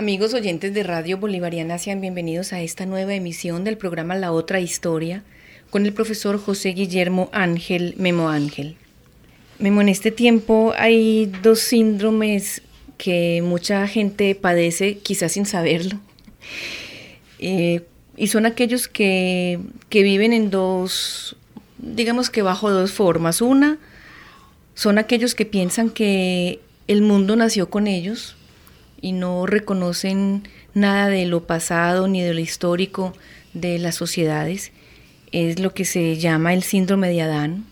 Amigos oyentes de Radio Bolivariana, sean bienvenidos a esta nueva emisión del programa La Otra Historia con el profesor José Guillermo Ángel Memo Ángel. Memo, en este tiempo hay dos síndromes que mucha gente padece, quizás sin saberlo, y son aquellos que viven en dos, digamos que bajo dos formas. Una, son aquellos que piensan que el mundo nació con ellos y no reconocen nada de lo pasado ni de lo histórico de las sociedades. Es lo que se llama el síndrome de Adán.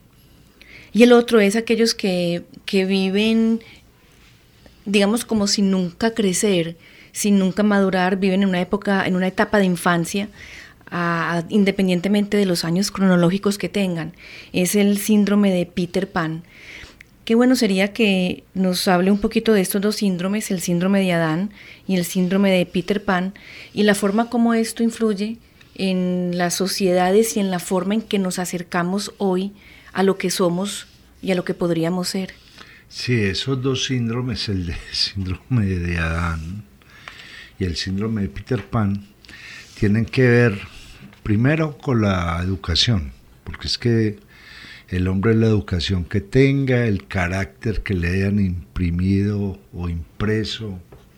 Y el otro es aquellos que viven, digamos, como sin nunca crecer, sin nunca madurar, viven en una etapa de infancia, independientemente de los años cronológicos que tengan. Es el síndrome de Peter Pan. Qué bueno sería que nos hable un poquito de estos dos síndromes, el síndrome de Adán y el síndrome de Peter Pan, y la forma como esto influye en las sociedades y en la forma en que nos acercamos hoy a lo que somos y a lo que podríamos ser. Sí, esos dos síndromes, el síndrome de Adán y el síndrome de Peter Pan, tienen que ver primero con la educación, porque es que el hombre es la educación que tenga, el carácter que le hayan imprimido o impreso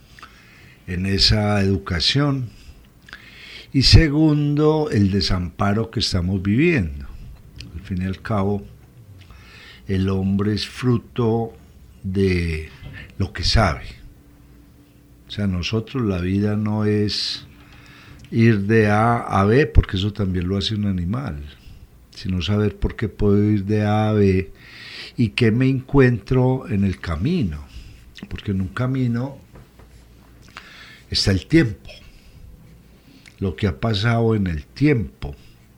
en esa educación. Y segundo, el desamparo que estamos viviendo. Al fin y al cabo, el hombre es fruto de lo que sabe. O sea, nosotros la vida no es ir de A a B, porque eso también lo hace un animal, sino saber por qué puedo ir de A a B y qué me encuentro en el camino, porque en un camino está el tiempo, lo que ha pasado en el tiempo.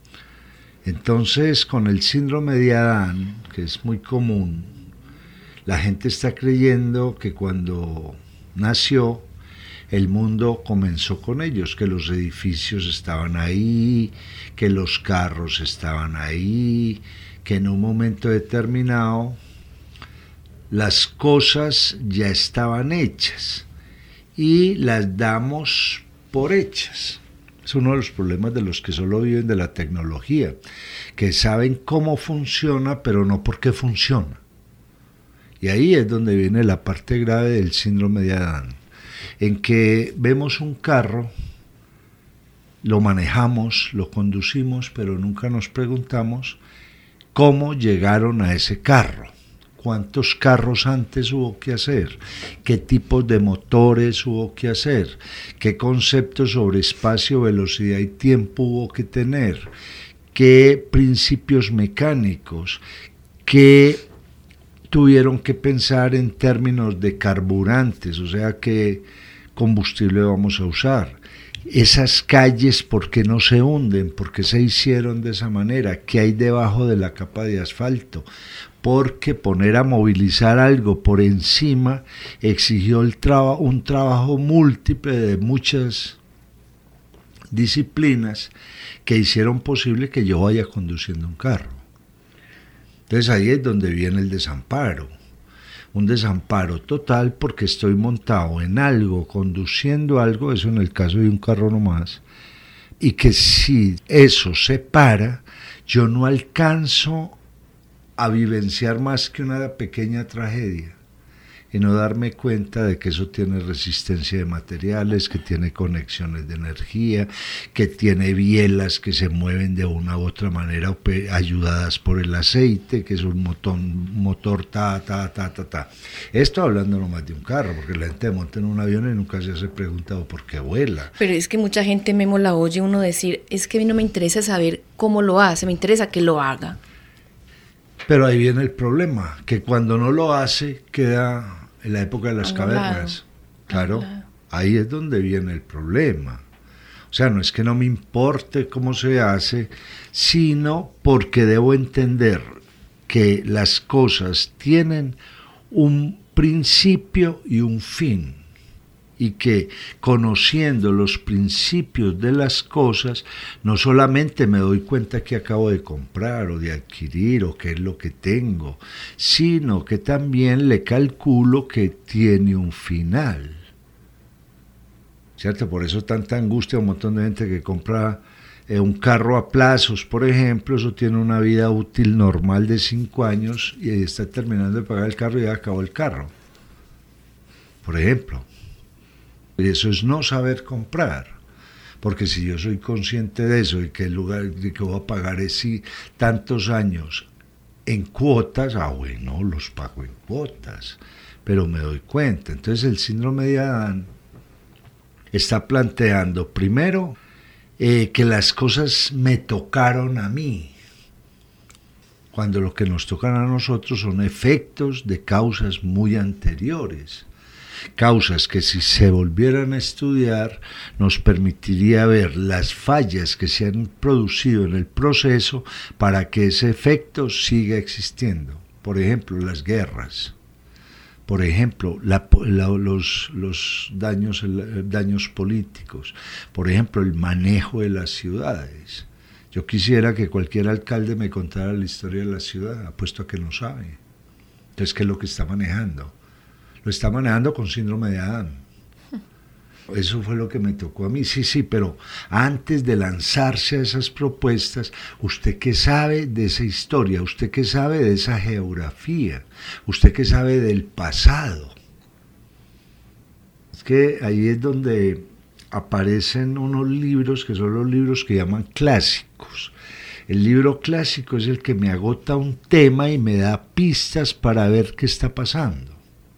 Entonces, con el síndrome de Adán, que es muy común, la gente está creyendo que cuando nació, el mundo comenzó con ellos, que los edificios estaban ahí, que los carros estaban ahí, que en un momento determinado las cosas ya estaban hechas y las damos por hechas. Es uno de los problemas de los que solo viven de la tecnología, que saben cómo funciona, pero no por qué funciona. Y ahí es donde viene la parte grave del síndrome de Adán, en que vemos un carro, lo manejamos, lo conducimos, pero nunca nos preguntamos cómo llegaron a ese carro, cuántos carros antes hubo que hacer, qué tipos de motores hubo que hacer, qué conceptos sobre espacio, velocidad y tiempo hubo que tener, qué principios mecánicos, qué tuvieron que pensar en términos de carburantes, o sea, qué combustible vamos a usar. Esas calles, ¿por qué no se hunden? ¿Por qué se hicieron de esa manera? ¿Qué hay debajo de la capa de asfalto? Porque poner a movilizar algo por encima exigió un trabajo múltiple de muchas disciplinas que hicieron posible que yo vaya conduciendo un carro. Entonces ahí es donde viene el desamparo. Un desamparo total porque estoy montado en algo, conduciendo algo, eso en el caso de un carro nomás, y que si eso se para, yo no alcanzo a vivenciar más que una pequeña tragedia y no darme cuenta de que eso tiene resistencia de materiales, que tiene conexiones de energía, que tiene bielas que se mueven de una u otra manera ayudadas por el aceite, que es un motor ta. Esto hablando nomás de un carro, porque la gente monta en un avión y nunca se hace preguntado por qué vuela. Pero es que mucha gente, Memo, la oye uno decir, es que a mí no me interesa saber cómo lo hace, me interesa que lo haga. Pero ahí viene el problema, que cuando no lo hace queda en la época de las cavernas. Claro, ahí es donde viene el problema. O sea, no es que no me importe cómo se hace, sino porque debo entender que las cosas tienen un principio y un fin. Y que conociendo los principios de las cosas, no solamente me doy cuenta que acabo de comprar o de adquirir o qué es lo que tengo, sino que también le calculo que tiene un final. ¿cierto? Por eso tanta angustia, un montón de gente que compra un carro a plazos, por ejemplo, eso tiene una vida útil normal de 5 años y está terminando de pagar el carro y ya acabó el carro, por ejemplo. Y eso es no saber comprar, porque si yo soy consciente de eso y que el lugar de que voy a pagar es tantos años en cuotas, bueno, los pago en cuotas, pero me doy cuenta. Entonces el síndrome de Adán está planteando primero que las cosas me tocaron a mí, cuando lo que nos tocan a nosotros son efectos de causas muy anteriores, causas que si se volvieran a estudiar nos permitiría ver las fallas que se han producido en el proceso para que ese efecto siga existiendo. Por ejemplo, las guerras. Por ejemplo, los daños políticos, por ejemplo, el manejo de las ciudades. Yo quisiera que cualquier alcalde me contara la historia de la ciudad, apuesto a que no sabe. Entonces, ¿qué es lo que está manejando? Lo está manejando con síndrome de Adán. Eso fue lo que me tocó a mí, sí, pero antes de lanzarse a esas propuestas, ¿usted qué sabe de esa historia? ¿Usted qué sabe de esa geografía? ¿Usted qué sabe del pasado? Es que ahí es donde aparecen unos libros que son los libros que llaman clásicos. El libro clásico es el que me agota un tema y me da pistas para ver qué está pasando.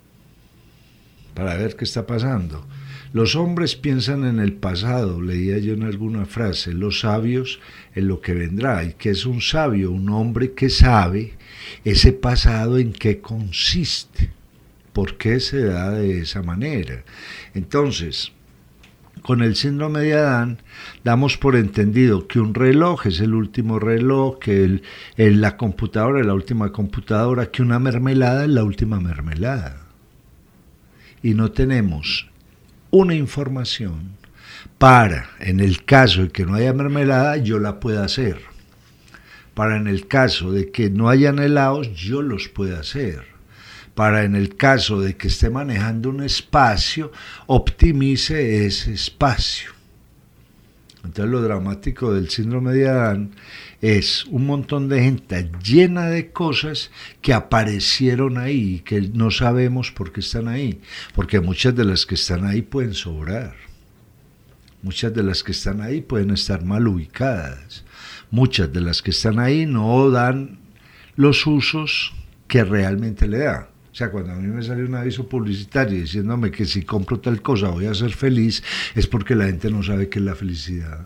Los hombres piensan en el pasado, leía yo en alguna frase, los sabios en lo que vendrá. ¿Y qué es un sabio? Un hombre que sabe ese pasado en qué consiste, por qué se da de esa manera. Entonces, con el síndrome de Adán damos por entendido que un reloj es el último reloj, que la computadora es la última computadora, que una mermelada es la última mermelada. Y no tenemos una información para, en el caso de que no haya mermelada, yo la pueda hacer. Para, en el caso de que no hayan helados, yo los pueda hacer. Para, en el caso de que esté manejando un espacio, optimice ese espacio. Entonces lo dramático del síndrome de Adán es un montón de gente llena de cosas que aparecieron ahí y que no sabemos por qué están ahí, porque muchas de las que están ahí pueden sobrar, muchas de las que están ahí pueden estar mal ubicadas, muchas de las que están ahí no dan los usos que realmente le da. O sea, cuando a mí me sale un aviso publicitario diciéndome que si compro tal cosa voy a ser feliz, es porque la gente no sabe qué es la felicidad.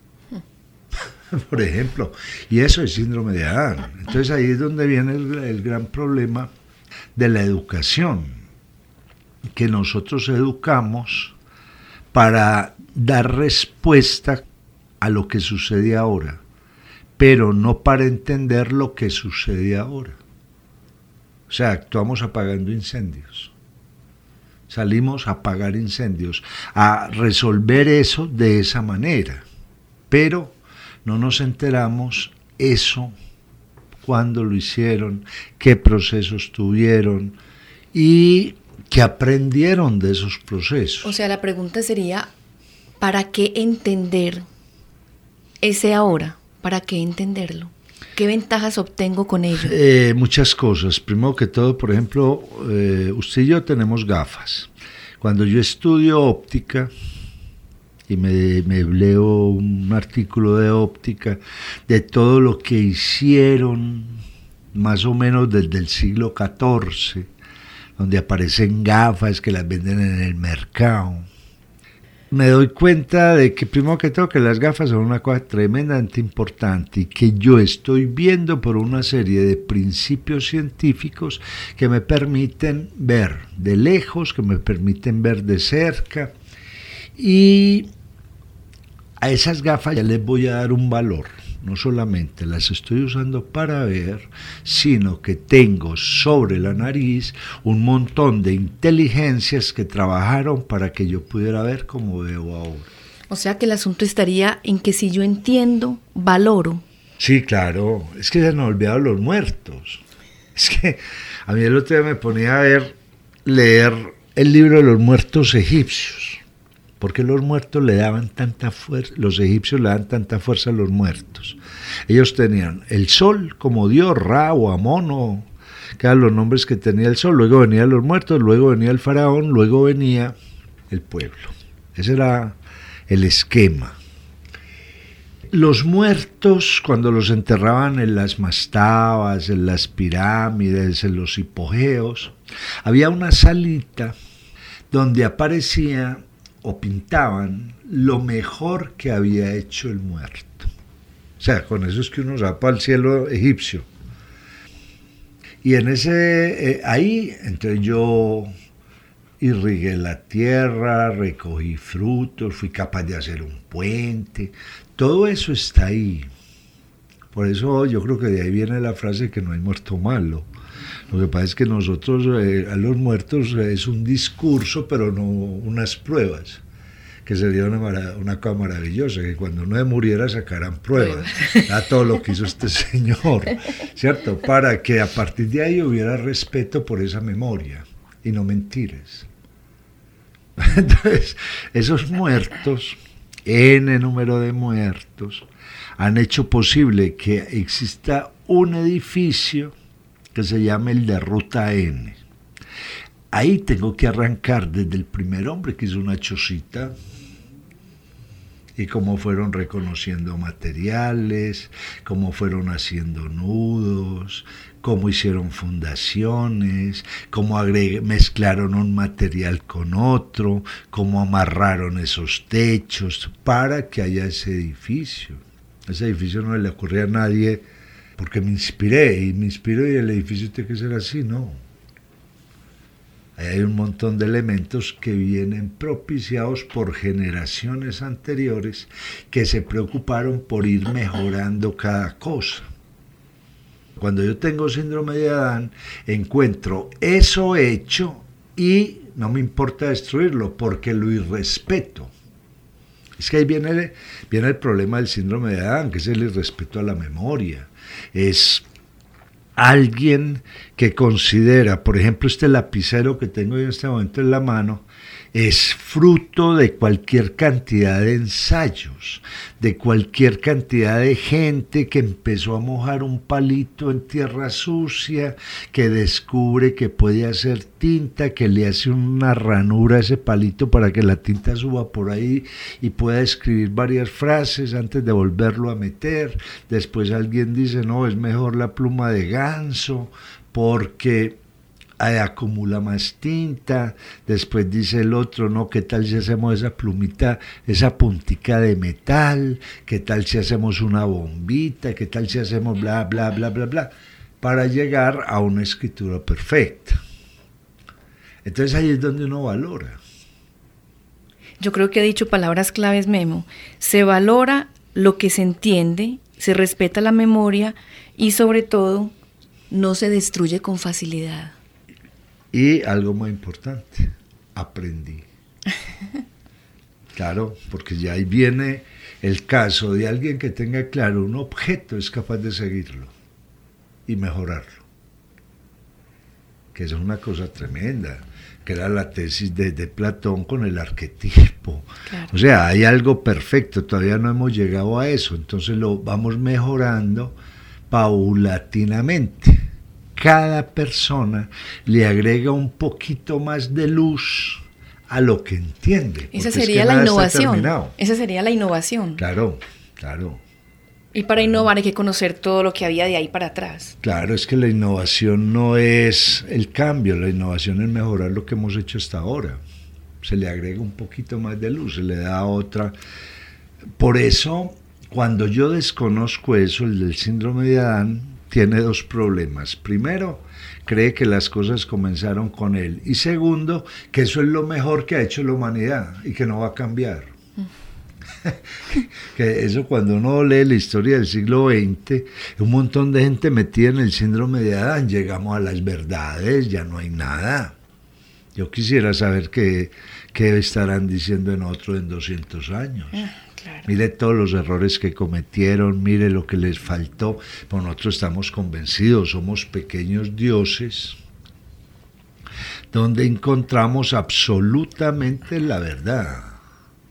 Por ejemplo, y eso es síndrome de Adán. Entonces ahí es donde viene el gran problema de la educación, que nosotros educamos para dar respuesta a lo que sucede ahora, pero no para entender lo que sucede ahora. O sea, actuamos apagando incendios. Salimos a apagar incendios, a resolver eso de esa manera, pero no nos enteramos eso, cuándo lo hicieron, qué procesos tuvieron y qué aprendieron de esos procesos. O sea, la pregunta sería, ¿para qué entender ese ahora? ¿Para qué entenderlo? ¿Qué ventajas obtengo con ello? Muchas cosas. Primero que todo, por ejemplo, usted y yo tenemos gafas. Cuando yo estudio óptica y me leo un artículo de óptica de todo lo que hicieron más o menos desde el siglo XIV, donde aparecen gafas que las venden en el mercado, me doy cuenta de que primero que todo que las gafas son una cosa tremendamente importante y que yo estoy viendo por una serie de principios científicos que me permiten ver de lejos, que me permiten ver de cerca, y a esas gafas ya les voy a dar un valor. No solamente las estoy usando para ver, sino que tengo sobre la nariz un montón de inteligencias que trabajaron para que yo pudiera ver como veo ahora. O sea que el asunto estaría en que si yo entiendo, valoro. Sí, claro, es que se nos olvidaron los muertos. Es que a mí el otro día me ponía a leer el libro de los muertos egipcios, porque los muertos le daban tanta fuerza, los egipcios le daban tanta fuerza a los muertos. Ellos tenían el sol como dios, Ra o Amón, o que eran los nombres que tenía el sol, luego venían los muertos, luego venía el faraón, luego venía el pueblo. Ese era el esquema. Los muertos, cuando los enterraban en las mastabas, en las pirámides, en los hipogeos, había una salita donde aparecía o pintaban lo mejor que había hecho el muerto. O sea, con eso es que uno va para el cielo egipcio. Y en ahí, entonces yo irrigué la tierra, recogí frutos, fui capaz de hacer un puente. Todo eso está ahí. Por eso yo creo que de ahí viene la frase que no hay muerto malo. Lo que pasa es que nosotros, a los muertos es un discurso, pero no unas pruebas. Que sería una cosa maravillosa, que cuando uno muriera sacaran pruebas a todo lo que hizo este señor, ¿cierto? Para que a partir de ahí hubiera respeto por esa memoria y no mentiras. Entonces, esos muertos, N número de muertos, han hecho posible que exista un edificio que se llama el de Ruta N. Ahí tengo que arrancar desde el primer hombre que hizo una chocita y cómo fueron reconociendo materiales, cómo fueron haciendo nudos, cómo hicieron fundaciones, cómo mezclaron un material con otro, cómo amarraron esos techos para que haya ese edificio. Ese edificio no le ocurría a nadie porque me inspiré y el edificio tiene que ser así, no. Hay un montón de elementos que vienen propiciados por generaciones anteriores que se preocuparon por ir mejorando cada cosa. Cuando yo tengo síndrome de Adán, encuentro eso hecho y no me importa destruirlo porque lo irrespeto. Es que ahí viene el problema del síndrome de Adán, que es el irrespeto a la memoria. Es alguien que considera, por ejemplo, este lapicero que tengo en este momento en la mano, es fruto de cualquier cantidad de ensayos, de cualquier cantidad de gente que empezó a mojar un palito en tierra sucia, que descubre que puede hacer tinta, que le hace una ranura a ese palito para que la tinta suba por ahí y pueda escribir varias frases antes de volverlo a meter. Después alguien dice, no, es mejor la pluma de ganso porque acumula más tinta. Después dice el otro, no, ¿qué tal si hacemos esa plumita, esa puntica de metal? ¿Qué tal si hacemos una bombita? ¿Qué tal si hacemos bla, bla, bla, bla, bla? Para llegar a una escritura perfecta. Entonces ahí es donde uno valora. Yo creo que ha dicho palabras claves, Memo. Se valora lo que se entiende, se respeta la memoria y sobre todo no se destruye con facilidad. Y algo muy importante, aprendí. Claro, porque ya ahí viene el caso de alguien que tenga claro un objeto, es capaz de seguirlo y mejorarlo. Que es una cosa tremenda, que era la tesis de Platón con el arquetipo. Claro. O sea, hay algo perfecto, todavía no hemos llegado a eso, entonces lo vamos mejorando paulatinamente. Cada persona le agrega un poquito más de luz a lo que entiende. Esa sería la innovación. Esa sería la innovación. Claro, claro. Y para innovar hay que conocer todo lo que había de ahí para atrás. Claro, es que la innovación no es el cambio, la innovación es mejorar lo que hemos hecho hasta ahora. Se le agrega un poquito más de luz, se le da otra. Por eso, cuando yo desconozco eso, el del síndrome de Adán, tiene dos problemas. Primero, cree que las cosas comenzaron con él. Y segundo, que eso es lo mejor que ha hecho la humanidad y que no va a cambiar. Que eso cuando uno lee la historia del siglo XX, un montón de gente metida en el síndrome de Adán, llegamos a las verdades, ya no hay nada. Yo quisiera saber qué estarán diciendo en 200 años. Claro. Mire todos los errores que cometieron, mire lo que les faltó. Pues nosotros estamos convencidos, somos pequeños dioses, donde encontramos absolutamente la verdad.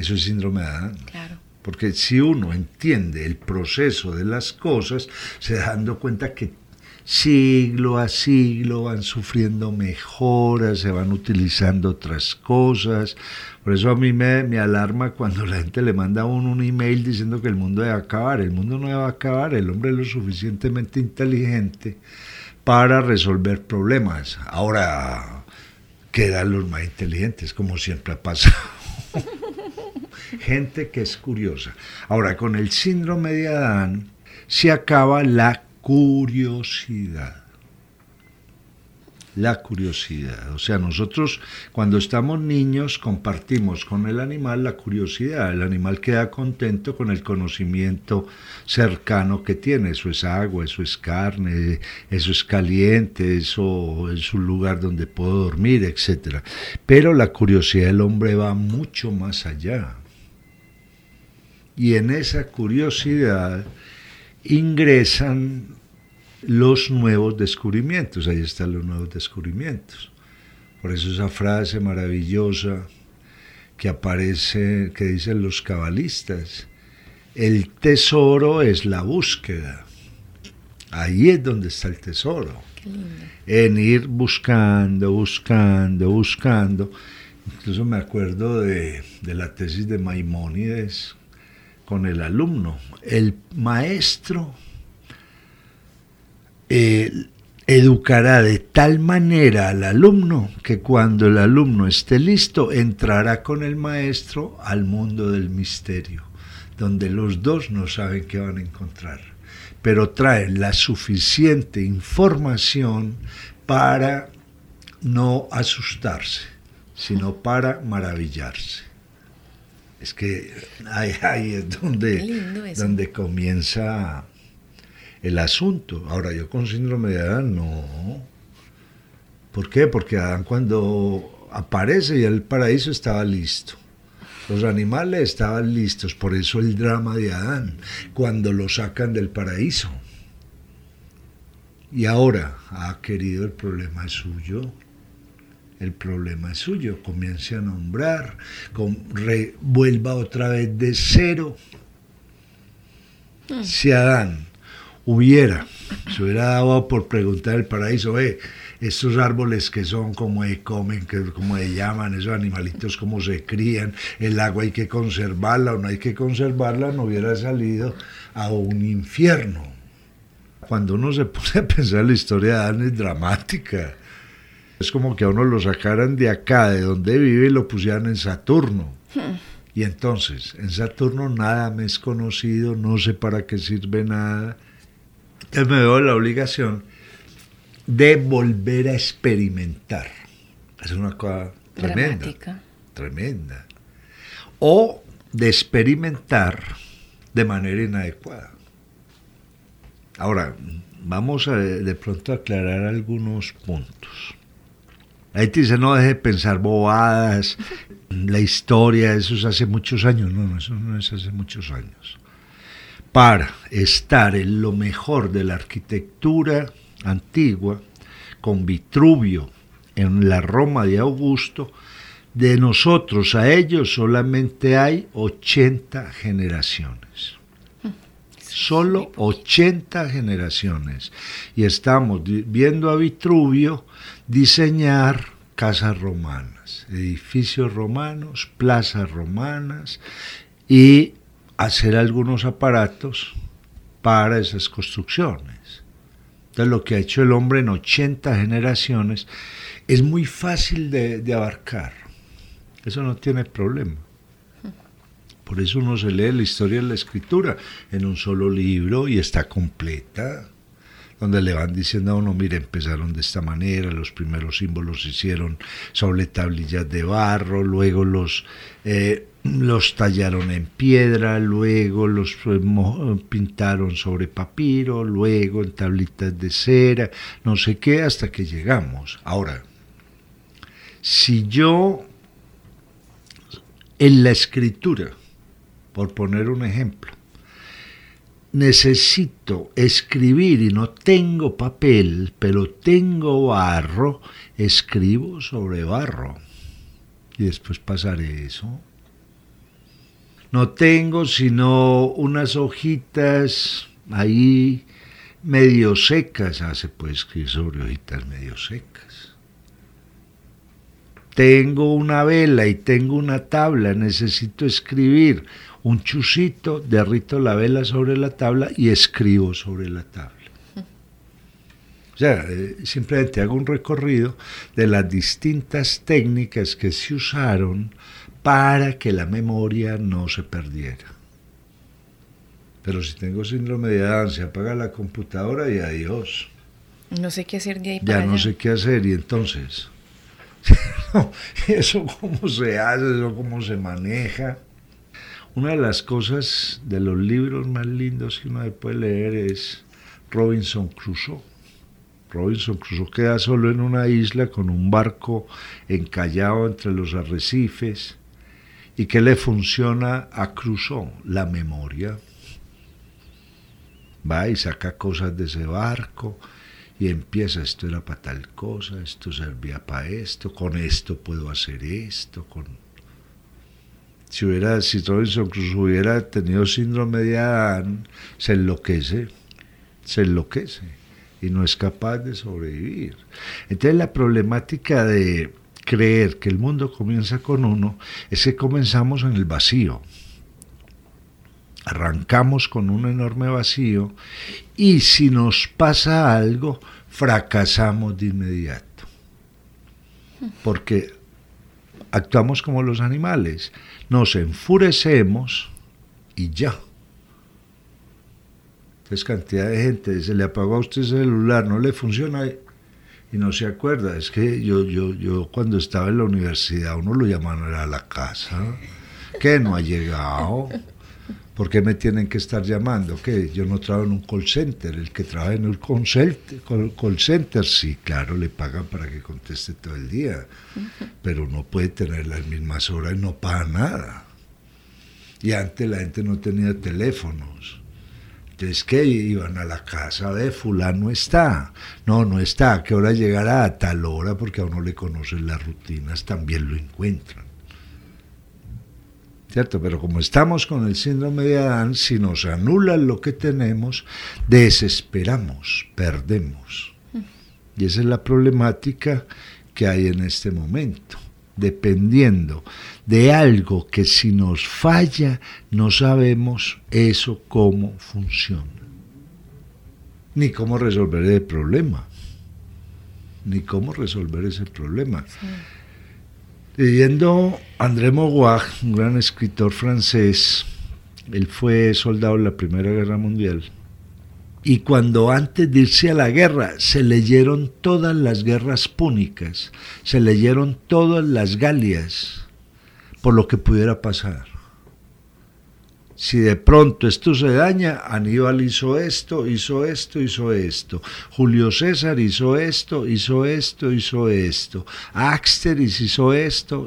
Eso es síndrome de Adán. Claro. Porque si uno entiende el proceso de las cosas, se da dando cuenta que siglo a siglo van sufriendo mejoras, se van utilizando otras cosas. Por eso a mí me alarma cuando la gente le manda a uno un email diciendo que el mundo debe acabar. El mundo no debe acabar, el hombre es lo suficientemente inteligente para resolver problemas. Ahora quedan los más inteligentes, como siempre ha pasado. Gente que es curiosa. Ahora, con el síndrome de Adán se acaba la curiosidad. La curiosidad. O sea, nosotros cuando estamos niños compartimos con el animal la curiosidad. El animal queda contento con el conocimiento cercano que tiene. Eso es agua, eso es carne, eso es caliente, eso es un lugar donde puedo dormir, etc. Pero la curiosidad del hombre va mucho más allá. Y en esa curiosidad ingresan los nuevos descubrimientos. Ahí están los nuevos descubrimientos. Por eso esa frase maravillosa que aparece, que dicen los cabalistas: el tesoro es la búsqueda. Ahí es donde está el tesoro. Qué lindo. En ir buscando, buscando, buscando. Incluso me acuerdo de la tesis de Maimónides con el alumno. El maestro educará de tal manera al alumno que cuando el alumno esté listo, entrará con el maestro al mundo del misterio, donde los dos no saben qué van a encontrar, pero traen la suficiente información para no asustarse, sino para maravillarse. Es que ahí es donde comienza el asunto. Ahora, yo con síndrome de Adán no. ¿Por qué? Porque Adán, cuando aparece, ya el paraíso estaba listo. Los animales estaban listos, por eso el drama de Adán, cuando lo sacan del paraíso. Y ahora, querido, el problema es suyo. El problema es suyo. Comience a nombrar, vuelva otra vez de cero. Si Adán se hubiera dado por preguntar el paraíso: estos árboles que son, cómo se comen, cómo se llaman, esos animalitos cómo se crían, el agua hay que conservarla o no hay que conservarla, no hubiera salido a un infierno. Cuando uno se pone a pensar, la historia de Adán es dramática. Es como que a uno lo sacaran de acá, de donde vive, y lo pusieran en Saturno. Y entonces, en Saturno nada me es conocido, no sé para qué sirve nada. Entonces me veo la obligación de volver a experimentar. Es una cosa tremenda. Dramática. Tremenda. O de experimentar de manera inadecuada. Ahora, vamos a de pronto a aclarar algunos puntos. Ahí te dice: no deje de pensar bobadas, la historia, eso es hace muchos años. No, eso no es hace muchos años. Para estar en lo mejor de la arquitectura antigua, con Vitruvio en la Roma de Augusto, de nosotros a ellos solamente hay 80 generaciones. Solo 80 generaciones. Y estamos viendo a Vitruvio diseñar casas romanas, edificios romanos, plazas romanas, y hacer algunos aparatos para esas construcciones. Entonces, lo que ha hecho el hombre en 80 generaciones es muy fácil de abarcar. Eso no tiene problema. Por eso uno se lee la historia de la escritura en un solo libro y está completa, donde le van diciendo a uno: mire, empezaron de esta manera, los primeros símbolos se hicieron sobre tablillas de barro, luego los tallaron en piedra, luego los pintaron sobre papiro, luego en tablitas de cera, no sé qué, hasta que llegamos. Ahora, si yo en la escritura, por poner un ejemplo, necesito escribir y no tengo papel, pero tengo barro, escribo sobre barro y después pasaré eso. No tengo sino unas hojitas ahí medio secas. Se puede escribir sobre hojitas medio secas. Tengo una vela y tengo una tabla, necesito escribir un chusito, derrito la vela sobre la tabla y escribo sobre la tabla. O sea, simplemente hago un recorrido de las distintas técnicas que se usaron para que la memoria no se perdiera. Pero si tengo síndrome de Down, se apaga la computadora y adiós. No sé qué hacer de ahí para Ya no allá. sé qué hacer y entonces... ¿Eso cómo se hace? ¿Eso cómo se maneja? Una de las cosas de los libros más lindos que uno puede leer es Robinson Crusoe. Robinson Crusoe queda solo en una isla con un barco encallado entre los arrecifes. ¿Y qué le funciona a Crusoe? La memoria. Va y saca cosas de ese barco y empieza, esto era para tal cosa, esto servía para esto, con esto puedo hacer esto. Si Robinson Crusoe hubiera tenido síndrome de Down, se enloquece y no es capaz de sobrevivir. Entonces la problemática de creer que el mundo comienza con uno es que comenzamos en el vacío. Arrancamos con un enorme vacío y si nos pasa algo, fracasamos de inmediato. Porque actuamos como los animales, nos enfurecemos y ya. Entonces cantidad de gente, se le apagó a usted el celular, no le funciona y no se acuerda. Es que yo cuando estaba en la universidad, uno lo llamaban a la casa, que no ha llegado. ¿Por qué me tienen que estar llamando? ¿Qué? Yo no trabajo en un call center. El que trabaja en un call center, sí, claro, le pagan para que conteste todo el día. Pero no puede tener las mismas horas y no paga nada. Y antes la gente no tenía teléfonos. Entonces, ¿qué? Iban a la casa de fulano está. No está. ¿A qué hora llegará? A tal hora, porque a uno le conocen las rutinas, también lo encuentran. ¿Cierto? Pero como estamos con el síndrome de Down, si nos anulan lo que tenemos, desesperamos, perdemos. Y esa es la problemática que hay en este momento. Dependiendo de algo que si nos falla, no sabemos eso cómo funciona. Ni cómo resolver el problema. Sí. Leyendo André Maurois, un gran escritor francés, él fue soldado en la Primera Guerra Mundial, y cuando antes de irse a la guerra se leyeron todas las guerras púnicas, se leyeron todas las Galias, por lo que pudiera pasar. Si de pronto esto se daña, Aníbal hizo esto, Julio César hizo esto, Axteris hizo esto.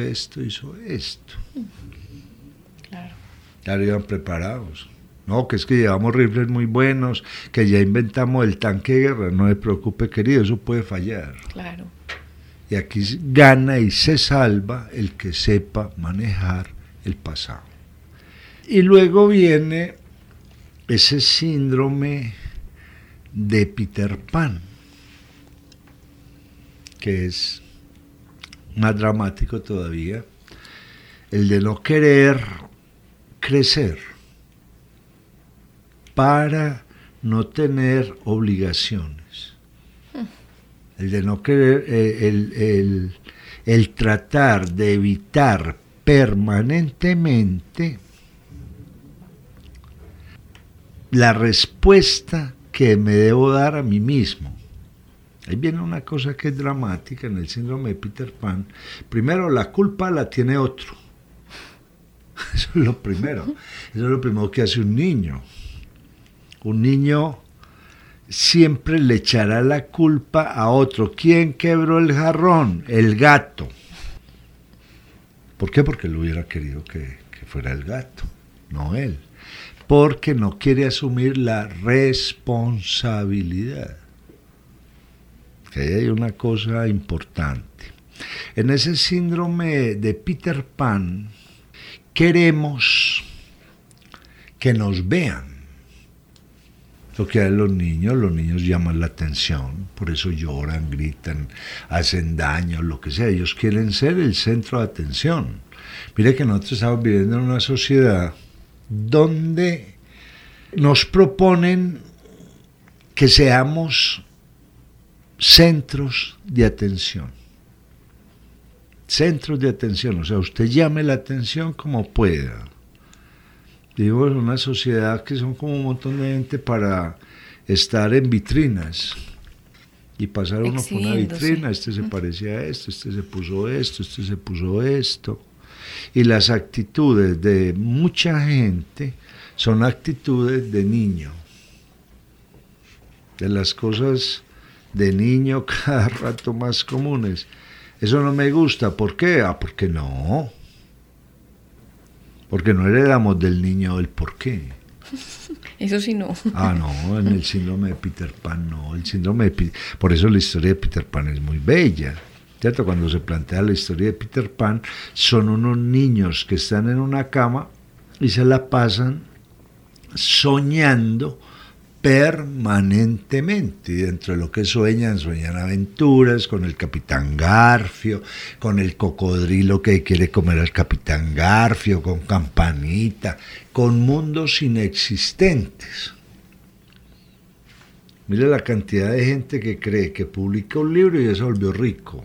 Claro, iban preparados. No, que es que llevamos rifles muy buenos, que ya inventamos el tanque de guerra. No se preocupe, querido, eso puede fallar. Claro. Y aquí gana y se salva el que sepa manejar el pasado. Y luego viene ese síndrome de Peter Pan, que es más dramático todavía, el de no querer crecer para no tener obligaciones, el de no querer, el tratar de evitar permanentemente la respuesta que me debo dar a mí mismo. Ahí viene una cosa que es dramática en el síndrome de Peter Pan. Primero, la culpa la tiene otro. Eso es lo primero. Eso es lo primero que hace un niño. Un niño siempre le echará la culpa a otro. ¿Quién quebró el jarrón? El gato. ¿Por qué? Porque él hubiera querido que fuera el gato, no él. Porque no quiere asumir la responsabilidad. Que ahí hay una cosa importante. En ese síndrome de Peter Pan, queremos que nos vean. Lo que hay los niños llaman la atención, por eso lloran, gritan, hacen daño, lo que sea. Ellos quieren ser el centro de atención. Mire que nosotros estamos viviendo en una sociedad donde nos proponen que seamos centros de atención. Centros de atención, o sea, usted llame la atención como pueda. Digo, es una sociedad que son como un montón de gente para estar en vitrinas y pasar uno por una vitrina, este se parece a esto, este se puso esto, este se puso esto. Y las actitudes de mucha gente son actitudes de niño. De las cosas de niño cada rato más comunes. Eso no me gusta, ¿por qué? Porque no. Porque no heredamos del niño el por qué. Eso sí no. No, en el síndrome de Peter Pan no. Por eso la historia de Peter Pan es muy bella. ¿Cierto? Cuando se plantea la historia de Peter Pan, son unos niños que están en una cama y se la pasan soñando permanentemente, y dentro de lo que sueñan aventuras con el Capitán Garfio, con el cocodrilo que quiere comer al Capitán Garfio, con Campanita, con mundos inexistentes. Mire la cantidad de gente que cree que publica un libro y ya se volvió rico.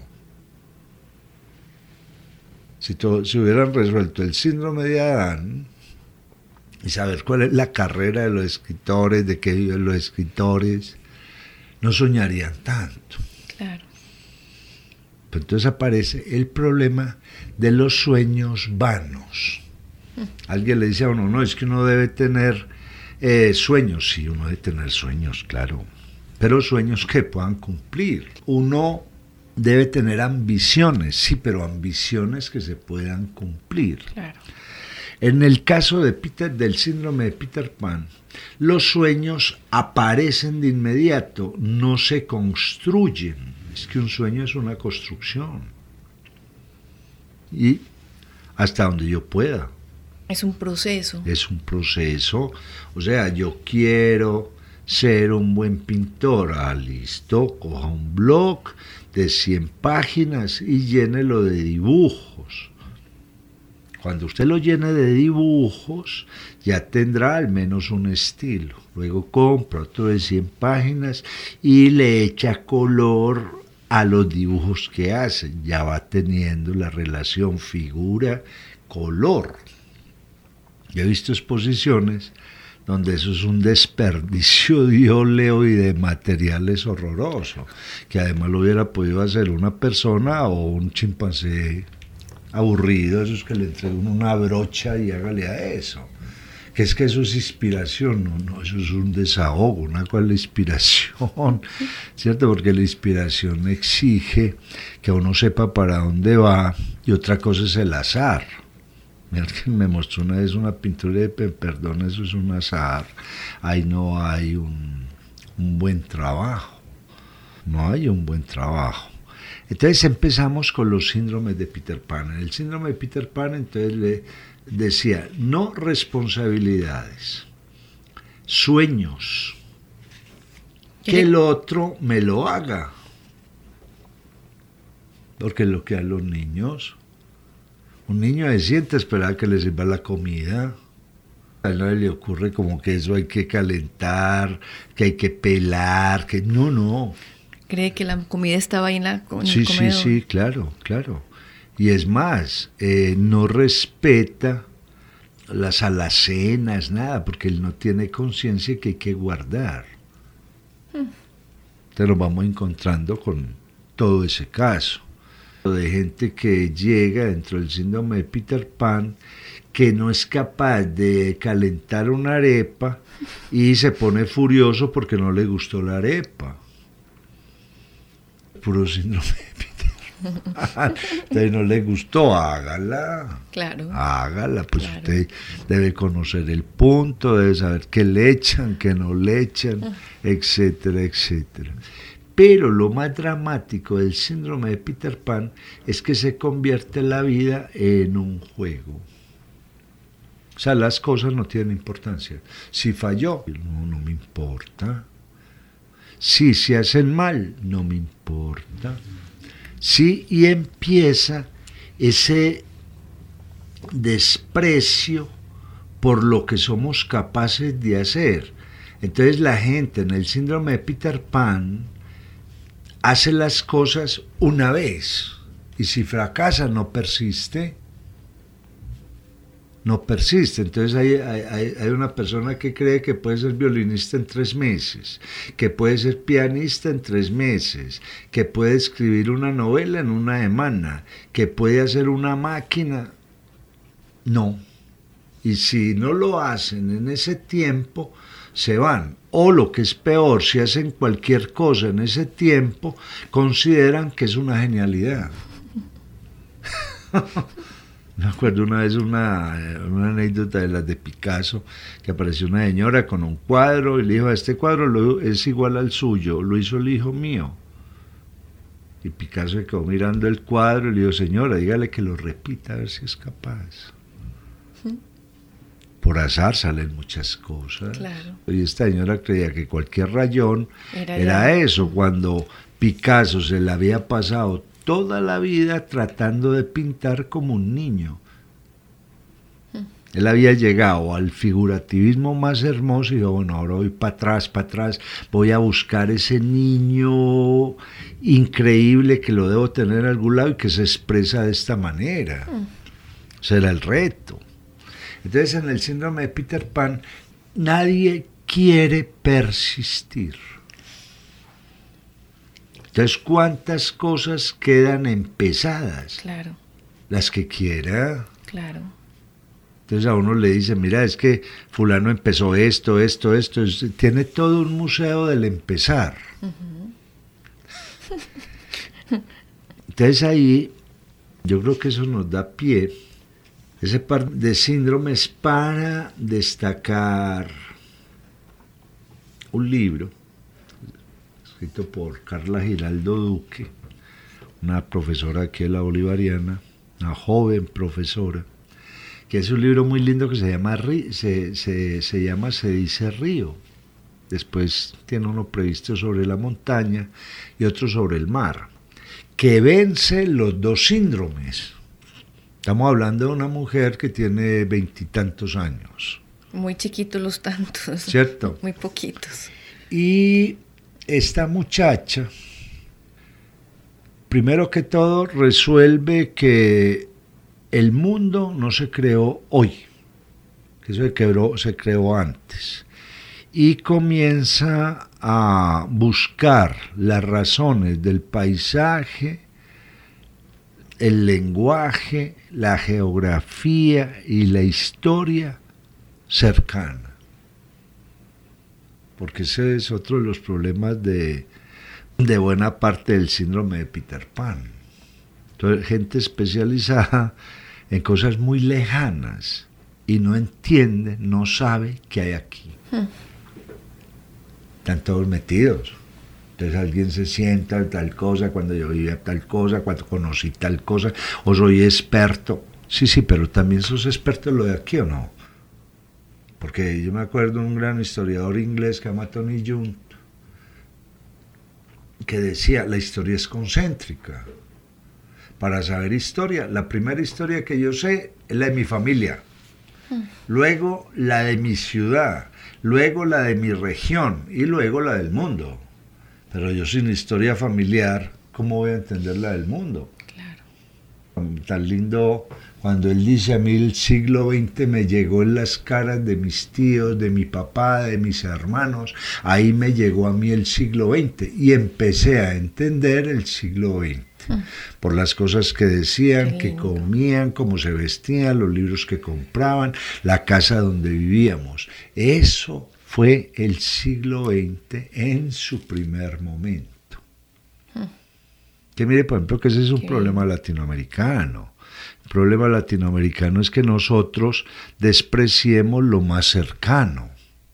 Si hubieran resuelto el síndrome de Adán y saber cuál es la carrera de los escritores, de qué viven los escritores, no soñarían tanto. Claro. Pero entonces aparece el problema de los sueños vanos. Alguien le dice a uno, no, es que uno debe tener sueños. Sí, uno debe tener sueños, claro, pero sueños que puedan cumplir. Uno debe tener ambiciones, sí, pero ambiciones que se puedan cumplir. Claro. En el caso del síndrome de Peter Pan, los sueños aparecen de inmediato, no se construyen. Es que un sueño es una construcción. Y hasta donde yo pueda. Es un proceso. Es un proceso. O sea, yo quiero ser un buen pintor. Listo, coja un blog de 100 páginas y llénelo de dibujos. Cuando usted lo llene de dibujos, ya tendrá al menos un estilo. Luego compra otro de 100 páginas y le echa color a los dibujos que hace. Ya va teniendo la relación figura-color. Yo he visto exposiciones donde eso es un desperdicio de óleo y de materiales horroroso, que además lo hubiera podido hacer una persona o un chimpancé aburrido, esos que le entregan una brocha y hágale a eso. Que es que eso es inspiración, no, eso es un desahogo, una cosa es la inspiración, ¿cierto? Porque la inspiración exige que uno sepa para dónde va y otra cosa es el azar. Mira que me mostró una vez una pintura de perdón, eso es un azar, ahí no hay un buen trabajo, no hay un buen trabajo. Entonces empezamos con los síndromes de Peter Pan. En el síndrome de Peter Pan entonces le decía, no responsabilidades, sueños, que el otro me lo haga. Porque es lo que a los niños, un niño se siente a esperar a que le sirva la comida. A él no le ocurre como que eso hay que calentar, que hay que pelar, que no. Cree que la comida estaba ahí en el comedor. Sí, claro. Y es más, no respeta las alacenas, nada, porque él no tiene conciencia que hay que guardar. Entonces nos vamos encontrando con todo ese caso de gente que llega dentro del síndrome de Peter Pan, que no es capaz de calentar una arepa y se pone furioso porque no le gustó la arepa. Puro síndrome de Peter Pan. Entonces no le gustó, hágala. Claro. Hágala, pues claro. Usted debe conocer el punto, debe saber qué le echan, qué no le echan, etcétera. Pero lo más dramático del síndrome de Peter Pan es que se convierte la vida en un juego. O sea, las cosas no tienen importancia. Si falló, no me importa. Si se hacen mal, no me importa. Sí, y empieza ese desprecio por lo que somos capaces de hacer. Entonces la gente en el síndrome de Peter Pan hace las cosas una vez y si fracasa no persiste. Entonces hay una persona que cree que puede ser violinista en 3 meses, que puede ser pianista en 3 meses, que puede escribir una novela en una semana, que puede hacer una máquina. No. Y si no lo hacen en ese tiempo, se van. O lo que es peor, si hacen cualquier cosa en ese tiempo, consideran que es una genialidad. Me acuerdo una vez una anécdota de las de Picasso, que apareció una señora con un cuadro y le dijo, este cuadro es igual al suyo, lo hizo el hijo mío. Y Picasso se quedó mirando el cuadro y le dijo, señora, dígale que lo repita a ver si es capaz. Por azar salen muchas cosas. Claro. Y esta señora creía que cualquier rayón era eso, cuando Picasso se le había pasado toda la vida tratando de pintar como un niño. Él había llegado al figurativismo más hermoso y dijo, bueno, ahora voy para atrás, voy a buscar ese niño increíble que lo debo tener en algún lado y que se expresa de esta manera. Ese era el reto. Entonces en el síndrome de Peter Pan nadie quiere persistir. Entonces, ¿cuántas cosas quedan empezadas? Claro. Las que quiera. Claro. Entonces a uno le dice, mira, es que fulano empezó esto, tiene todo un museo del empezar. Entonces ahí, yo creo que eso nos da pie, ese par de síndromes para destacar un libro escrito por Carla Giraldo Duque, una profesora aquí de la Bolivariana, una joven profesora, que es un libro muy lindo que se llama Se dice Río. Después tiene uno previsto sobre la montaña y otro sobre el mar, que vence los 2 síndromes. Estamos hablando de una mujer que tiene 20 y tantos años. Muy chiquitos los tantos. ¿Cierto? Muy poquitos. Y esta muchacha, primero que todo, resuelve que el mundo no se creó hoy, que eso se creó antes. Y comienza a buscar las razones del paisaje, el lenguaje, la geografía y la historia cercana. Porque ese es otro de los problemas de buena parte del síndrome de Peter Pan. Entonces, gente especializada en cosas muy lejanas y no entiende, no sabe qué hay aquí. Están todos metidos. Entonces alguien se sienta en tal cosa, cuando yo vivía tal cosa, cuando conocí tal cosa, o soy experto. Sí, pero también sos experto en lo de aquí, ¿o no? Porque yo me acuerdo de un gran historiador inglés que se llama Tony Junt, que decía, la historia es concéntrica. Para saber historia, la primera historia que yo sé es la de mi familia, luego la de mi ciudad, luego la de mi región y luego la del mundo. Pero yo sin historia familiar, ¿cómo voy a entender la del mundo? Claro. Tan lindo cuando él dice, a mí el siglo XX me llegó en las caras de mis tíos, de mi papá, de mis hermanos, ahí me llegó a mí el siglo XX y empecé a entender el siglo XX. Por las cosas que decían, que comían, cómo se vestían, los libros que compraban, la casa donde vivíamos. Eso fue el siglo XX en su primer momento. Que mire, por ejemplo, que ese es un problema latinoamericano. El problema latinoamericano es que nosotros despreciemos lo más cercano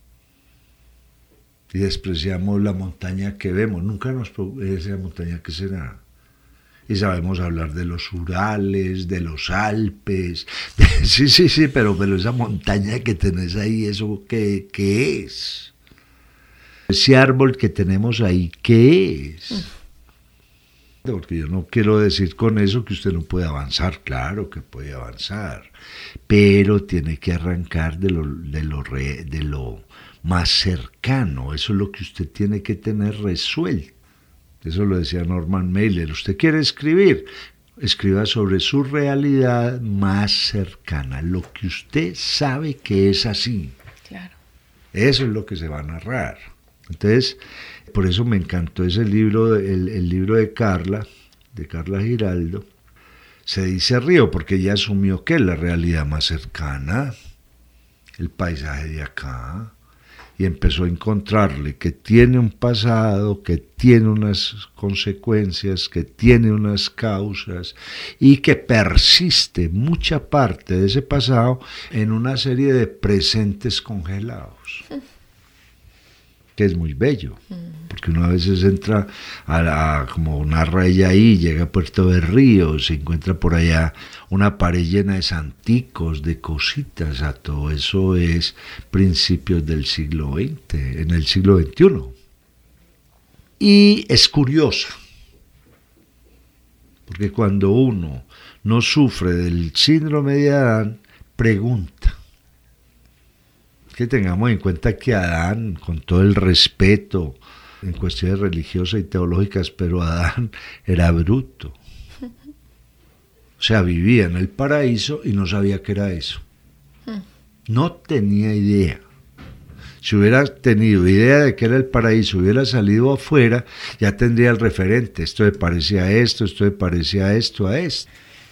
y despreciamos la montaña que vemos. Nunca nos preguntamos esa montaña qué será. y sabemos hablar de los Urales, de los Alpes, sí, pero esa montaña que tenés ahí, ¿eso qué es? Ese árbol que tenemos ahí, ¿qué es? Porque yo no quiero decir con eso que usted no puede avanzar, claro que puede avanzar, pero tiene que arrancar de lo más cercano, eso es lo que usted tiene que tener resuelto. Eso lo decía Norman Mailer, usted quiere escribir, escriba sobre su realidad más cercana, lo que usted sabe que es así. Claro. Eso es lo que se va a narrar. Entonces, por eso me encantó ese libro, el libro de Carla Giraldo. Se dice río porque ella asumió que es la realidad más cercana, el paisaje de acá, y empezó a encontrarle que tiene un pasado, que tiene unas consecuencias, que tiene unas causas, y que persiste mucha parte de ese pasado en una serie de presentes congelados. Que es muy bello, porque uno a veces entra como una raya ahí, llega a Puerto de Río, se encuentra por allá una pared llena de santicos, de cositas, a todo eso es principios del siglo XX, en el siglo XXI. Y es curiosa, porque cuando uno no sufre del síndrome de Adán, pregunta. Que tengamos en cuenta que Adán, con todo el respeto en cuestiones religiosas y teológicas, pero Adán era bruto. O sea, vivía en el paraíso y no sabía qué era eso. No tenía idea. Si hubiera tenido idea de qué era el paraíso, hubiera salido afuera, ya tendría el referente. Esto me parece a esto me parece a esto, a esto.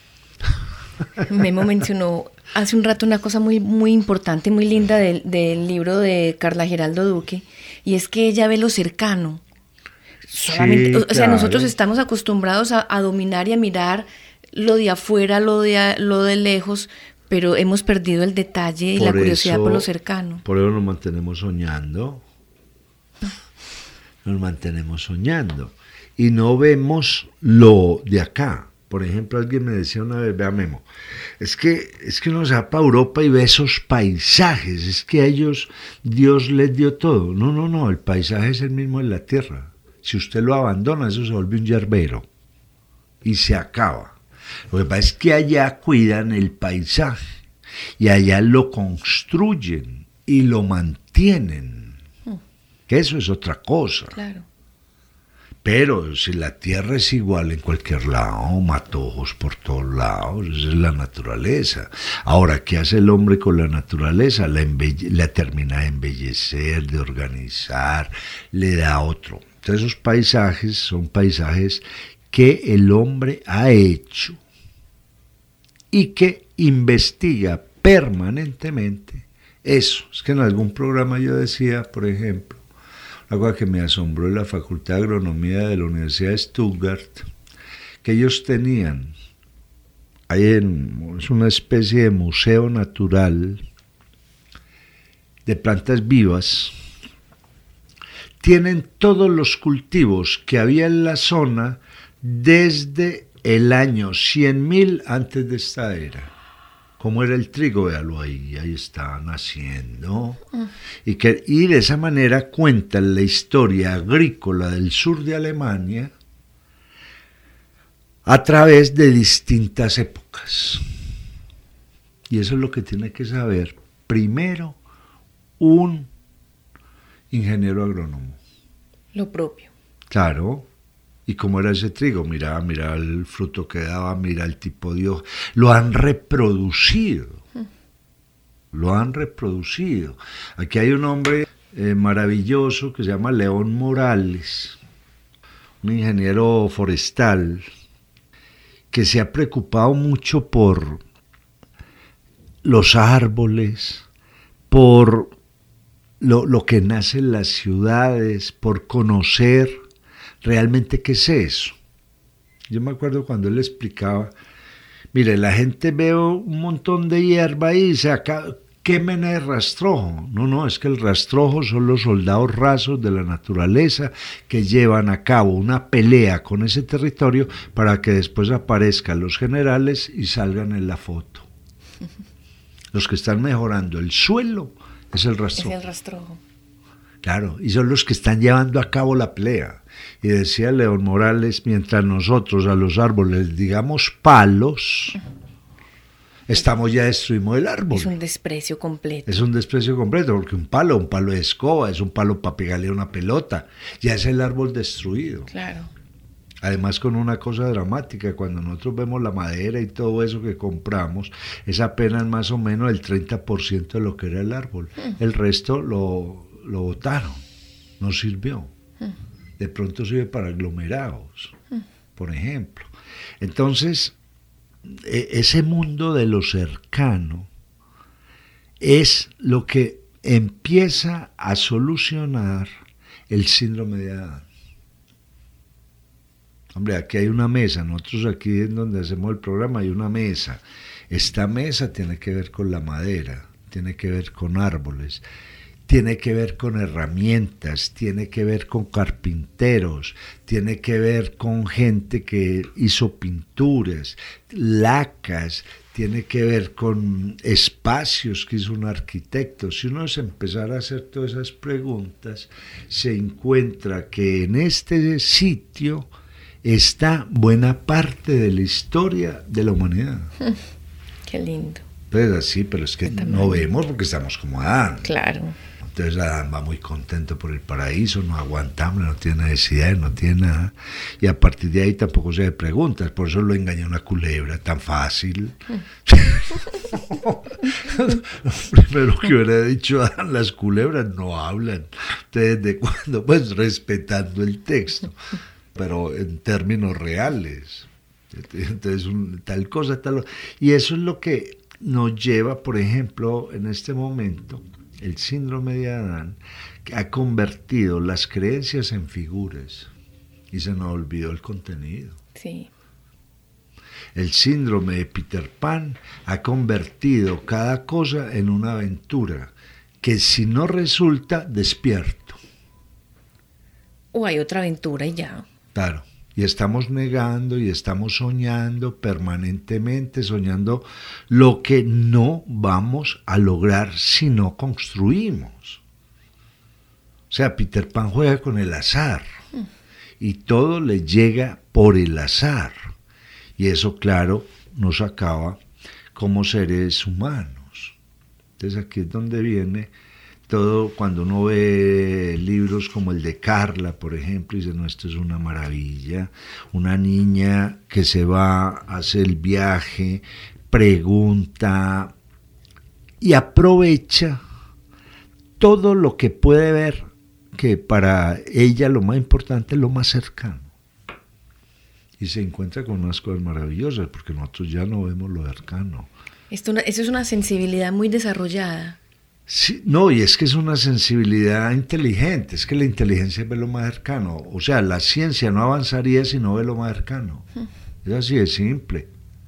Memo mencionó hace un rato una cosa muy, muy importante, muy linda del libro de Carla Giraldo Duque, y es que ella ve lo cercano. Solamente, Sí, o sea, claro. nosotros estamos acostumbrados a dominar y a mirar lo de afuera, lo de lejos, pero hemos perdido el detalle y la curiosidad por lo cercano. Por eso nos mantenemos soñando. Nos mantenemos soñando. Y no vemos lo de acá. Por ejemplo, alguien me decía una vez, vea Memo, es que uno se va para Europa y ve esos paisajes, es que a ellos Dios les dio todo. No, el paisaje es el mismo en la tierra. Si usted lo abandona, eso se vuelve un yerbero y se acaba. Lo que pasa es que allá cuidan el paisaje y allá lo construyen y lo mantienen, que eso es otra cosa. Claro. Pero si la tierra es igual en cualquier lado, matojos por todos lados, esa es la naturaleza. Ahora, ¿qué hace el hombre con la naturaleza? La termina de embellecer, de organizar, le da otro. Entonces esos paisajes son paisajes que el hombre ha hecho y que investiga permanentemente eso. Es que en algún programa yo decía, por ejemplo, algo que me asombró en la Facultad de Agronomía de la Universidad de Stuttgart, que ellos tenían, es una especie de museo natural de plantas vivas, tienen todos los cultivos que había en la zona desde el año 100.000 antes de esta era. Como era el trigo, véalo ahí está naciendo. Y de esa manera cuentan la historia agrícola del sur de Alemania a través de distintas épocas. Y eso es lo que tiene que saber primero un ingeniero agrónomo. Lo propio. Claro. ¿Y cómo era ese trigo? Mira el fruto que daba, mira el tipo de hoja. Lo han reproducido. Aquí hay un hombre maravilloso que se llama León Morales, un ingeniero forestal, que se ha preocupado mucho por los árboles, por lo que nace en las ciudades, por conocer realmente qué es eso. Yo me acuerdo cuando él explicaba, mire, la gente ve un montón de hierba ahí y se acaba, quemen el rastrojo. No, es que el rastrojo son los soldados rasos de la naturaleza que llevan a cabo una pelea con ese territorio para que después aparezcan los generales y salgan en la foto. Los que están mejorando el suelo es el rastrojo. Es el rastrojo. Claro, y son los que están llevando a cabo la pelea. Y decía León Morales, mientras nosotros a los árboles digamos palos, estamos ya destruimos el árbol. Es un desprecio completo. Es un desprecio completo, porque un palo de escoba, es un palo para pegarle una pelota, ya es el árbol destruido. Claro. Además con una cosa dramática, cuando nosotros vemos la madera y todo eso que compramos, es apenas más o menos el 30% de lo que era el árbol. El resto lo botaron, no sirvió. De pronto sirve para aglomerados, por ejemplo. Entonces, ese mundo de lo cercano es lo que empieza a solucionar el síndrome de Adán. Hombre, aquí hay una mesa, nosotros aquí en donde hacemos el programa hay una mesa. Esta mesa tiene que ver con la madera, tiene que ver con árboles, tiene que ver con herramientas, tiene que ver con carpinteros, tiene que ver con gente que hizo pinturas, lacas, tiene que ver con espacios que hizo un arquitecto. Si uno se empezara a hacer todas esas preguntas, se encuentra que en este sitio está buena parte de la historia de la humanidad. Qué lindo. Pues así, pero es que no vemos porque estamos como Adán. Claro. Entonces Adán va muy contento por el paraíso, no aguanta hambre, no tiene necesidad, no tiene nada. Y a partir de ahí tampoco se hace preguntas, por eso lo engañó una culebra, tan fácil. Primero que hubiera dicho Adán, las culebras no hablan. Entonces, ¿desde cuándo? Pues respetando el texto, pero en términos reales. Entonces, tal cosa, tal. Y eso es lo que nos lleva, por ejemplo, en este momento, el síndrome de Adán, que ha convertido las creencias en figuras y se nos olvidó el contenido. Sí. El síndrome de Peter Pan ha convertido cada cosa en una aventura que si no resulta, despierto. O hay otra aventura y ya. Claro. Y estamos negando y estamos soñando permanentemente, soñando lo que no vamos a lograr si no construimos. O sea, Peter Pan juega con el azar y todo le llega por el azar. Y eso, claro, nos acaba como seres humanos. Entonces aquí es donde viene todo, cuando uno ve libros como el de Carla, por ejemplo, y dice, no, esto es una maravilla, una niña que se va a hacer el viaje, pregunta y aprovecha todo lo que puede ver, que para ella lo más importante es lo más cercano. Y se encuentra con unas cosas maravillosas, porque nosotros ya no vemos lo cercano. Eso es una sensibilidad muy desarrollada. Sí, no, y es que es una sensibilidad inteligente, es que la inteligencia ve lo más cercano, o sea, la ciencia no avanzaría si no ve lo más cercano. Es así de simple,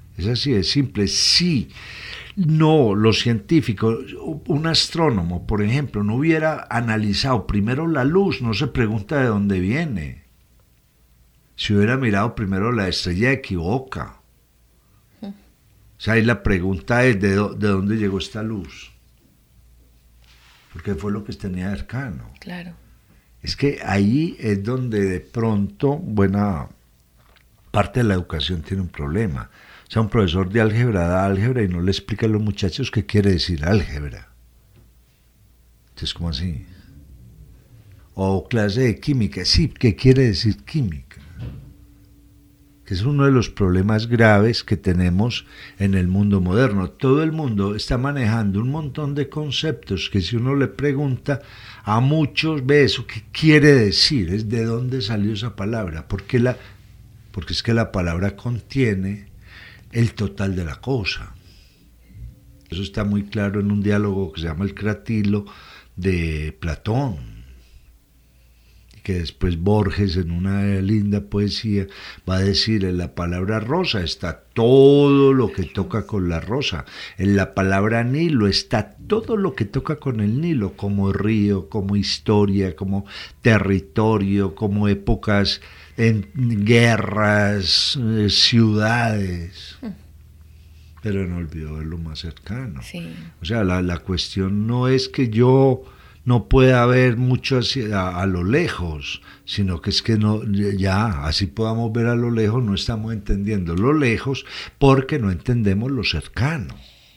sí. No, los científicos, un astrónomo, por ejemplo, no hubiera analizado primero la luz, no se pregunta de dónde viene. Si hubiera mirado primero la estrella, equivoca. O sea, ahí la pregunta es, ¿de dónde llegó esta luz? Porque fue lo que tenía cercano. Claro. Es que ahí es donde de pronto buena parte de la educación tiene un problema. O sea, un profesor de álgebra da álgebra y no le explica a los muchachos qué quiere decir álgebra. Entonces, ¿cómo así? O clase de química, sí, ¿qué quiere decir química? Que es uno de los problemas graves que tenemos en el mundo moderno. Todo el mundo está manejando un montón de conceptos que si uno le pregunta a muchos, ve eso, ¿qué quiere decir? ¿Es de dónde salió esa palabra? Porque es que la palabra contiene el total de la cosa. Eso está muy claro en un diálogo que se llama El Cratilo de Platón. que después Borges en una linda poesía va a decir: en la palabra rosa está todo lo que toca con la rosa, en la palabra Nilo está todo lo que toca con el Nilo, como río, como historia, como territorio, como épocas en guerras, ciudades. Pero no olvidó ver lo más cercano. Sí. O sea, la cuestión no es que yo no pueda ver mucho a lo lejos, sino que es que no, ya, así podamos ver a lo lejos, no estamos entendiendo lo lejos porque no entendemos lo cercano.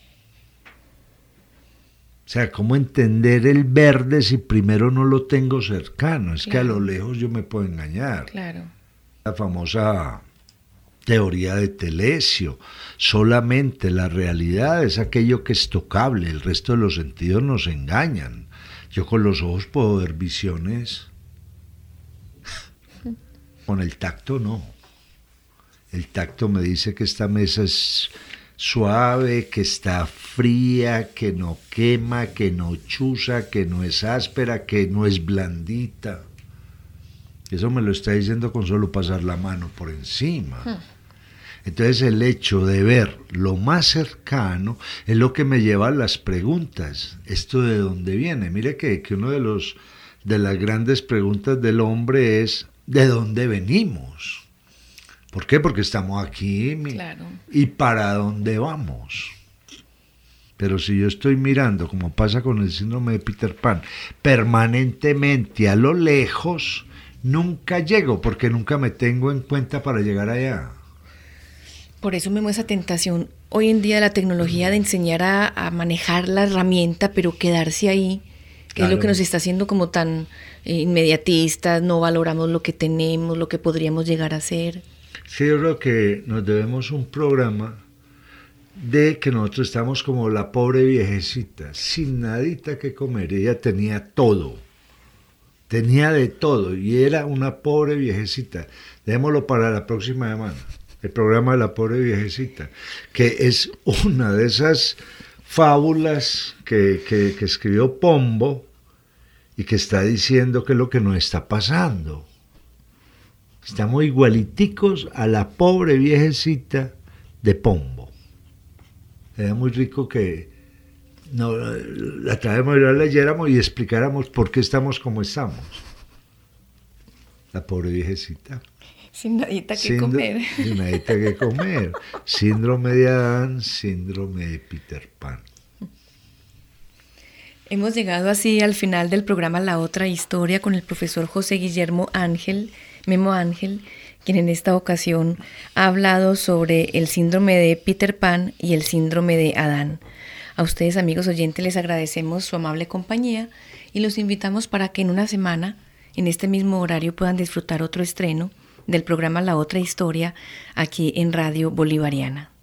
O sea, ¿cómo entender el verde si primero no lo tengo cercano? Es que a lo lejos yo me puedo engañar. Claro. La famosa teoría de Telesio: solamente la realidad es aquello que es tocable, el resto de los sentidos nos engañan. Yo con los ojos puedo ver visiones, con el tacto no. El tacto me dice que esta mesa es suave, que está fría, que no quema, que no chuza, que no es áspera, que no es blandita. Eso me lo está diciendo con solo pasar la mano por encima. Entonces el hecho de ver lo más cercano es lo que me lleva a las preguntas. ¿Esto de dónde viene? Mire que uno de las grandes preguntas del hombre es: ¿de dónde venimos? ¿Por qué? Porque estamos aquí. Claro. ¿Y para dónde vamos? Pero si yo estoy mirando, como pasa con el síndrome de Peter Pan, permanentemente a lo lejos, nunca llego, porque nunca me tengo en cuenta para llegar allá. Por eso mismo esa tentación hoy en día de la tecnología de enseñar a manejar la herramienta, pero quedarse ahí, que Claro. es lo que nos está haciendo como tan inmediatistas, no valoramos lo que tenemos, lo que podríamos llegar a ser. Sí, yo creo que nos debemos un programa de que nosotros estamos como la pobre viejecita, sin nadita que comer. Ella tenía todo, tenía de todo, y era una pobre viejecita. Dejémoslo para la próxima semana, el programa de la pobre viejecita, que es una de esas fábulas que escribió Pombo y que está diciendo que es lo que nos está pasando. Estamos igualiticos a la pobre viejecita de Pombo. Era muy rico que la traemos y la leyéramos y explicáramos por qué estamos como estamos. La pobre viejecita. Sin nadita que comer. Sin nadita que comer. Síndrome de Adán, síndrome de Peter Pan. Hemos llegado así al final del programa La Otra Historia con el profesor José Guillermo Ángel, Memo Ángel, quien en esta ocasión ha hablado sobre el síndrome de Peter Pan y el síndrome de Adán. A ustedes, amigos oyentes, les agradecemos su amable compañía y los invitamos para que en una semana, en este mismo horario, puedan disfrutar otro estreno del programa La Otra Historia aquí en Radio Bolivariana.